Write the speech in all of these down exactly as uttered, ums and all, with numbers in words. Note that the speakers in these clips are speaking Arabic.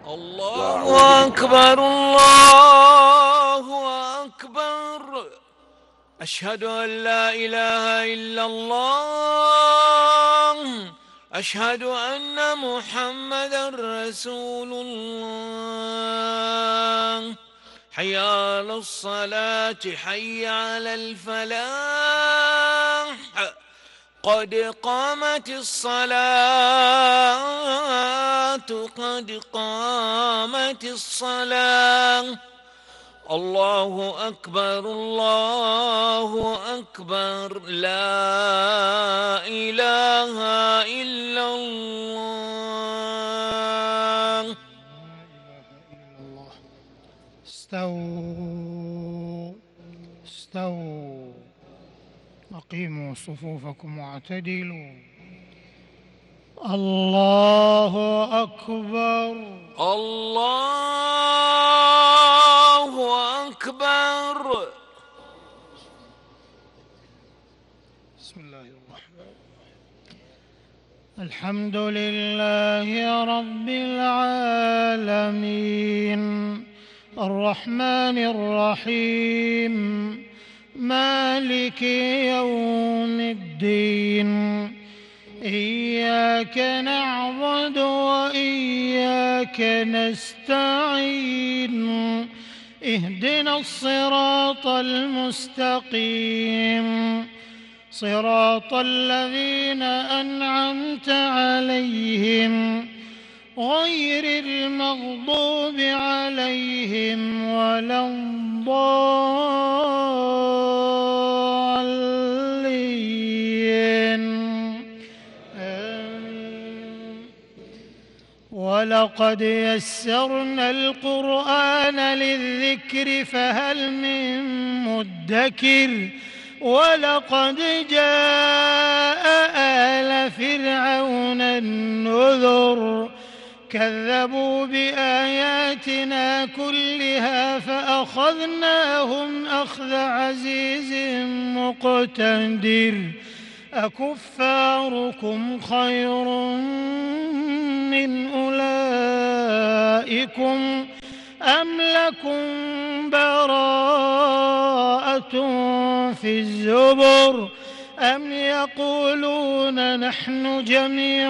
الله أكبر الله أكبر. أشهد أن لا إله إلا الله. أشهد أن محمدا رسول الله. حي على الصلاة حي على الفلاح. قد قامت الصلاة قد قامت الصلاة. الله أكبر الله أكبر. لا إله إلا الله. استووا استووا أقيموا صفوفكم واعتدلوا. الله أكبر الله أكبر. بسم الله الرحمن الرحيم. الحمد لله رب العالمين الرحمن الرحيم مالك يوم الدين. إياك نعبد وإياك نستعين. اهدنا الصراط المستقيم صراط الذين أنعمت عليهم غير المغضوب عليهم ولا الضالين. آمين. ولقد يسرنا القرآن للذكر فهل من مدكر. ولقد جاء آل فرعون النذر. كذبوا بآياتنا كلها فأخذناهم أخذ عزيز مقتدر. أكفاركم خير من أولئكم أم لكم براءة في الزبر. أم يقولون نحن جميع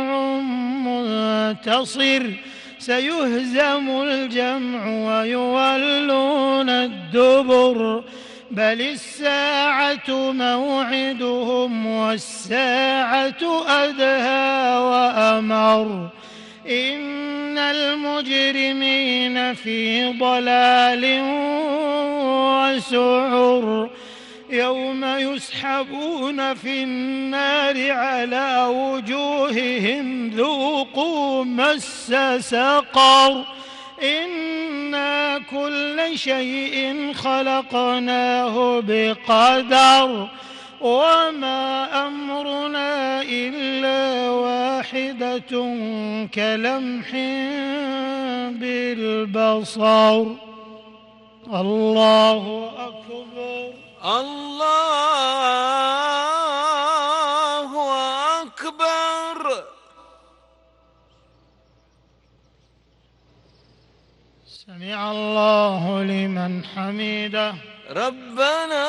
منتصر. سيهزم الجمع ويولون الدبر. بل الساعة موعدهم والساعة أدهى وأمر. إن المجرمين في ضلال وسعر. يوم يسحبون في النار على وجوههم ذوقوا مس سقر. إنا كل شيء خلقناه بقدر. وما أمرنا إلا واحدة كلمح بالبصر. الله أكبر الله أكبر. سمع الله لمن حمده. ربنا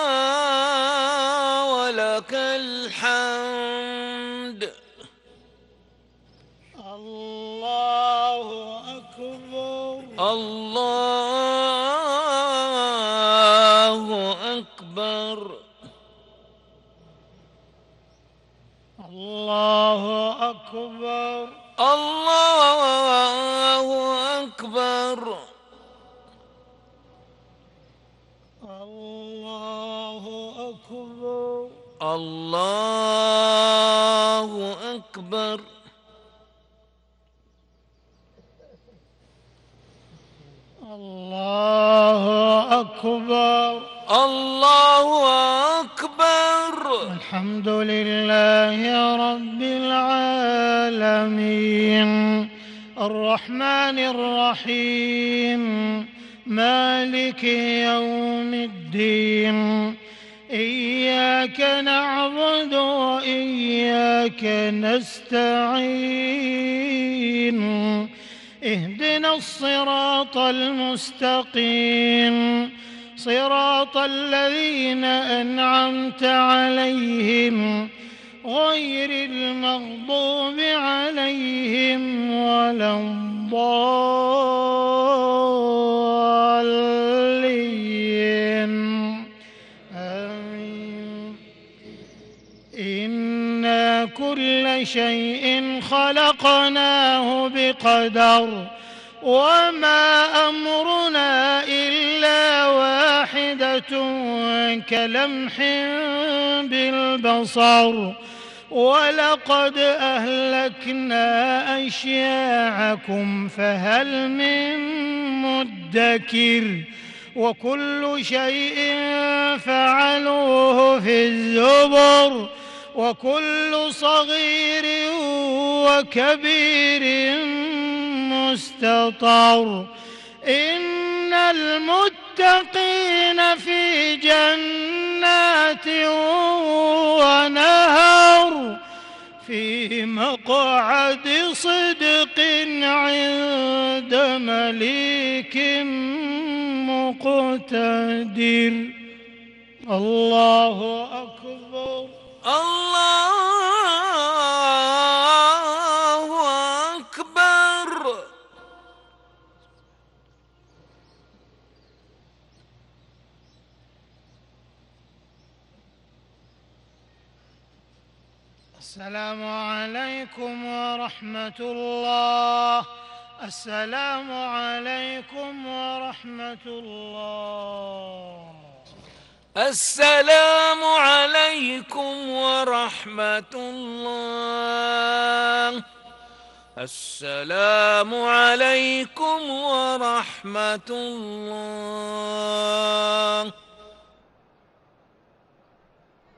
ولك الحمد. الله أكبر الله أكبر. الله أكبر الله أكبر. الله أكبر الله أكبر. الله أكبر الله أكبر. الحمد لله رب العالمين الرحمن الرحيم مالك يوم الدين. إياك نعبد وإياك نستعين. اهدنا الصراط المستقيم صراط الذين أنعمت عليهم غير المغضوب عليهم ولا الضالين آمين. إنا كل شيء خلقناه بقدر وما أمرنا إلا واحدة كلمح بالبصر ولقد أهلكنا أشياعكم فهل من مدكر وكل شيء فعلوه في الزبر وكل صغير وكبير مستطر إن المتقين في جنات ونهر في مقعد صدق عند مليك مقتدر. الله أكبر. الله أكبر. السلام عليكم ورحمة الله. السلام عليكم ورحمة الله. السلام عليكم ورحمة الله. السلام عليكم ورحمة الله.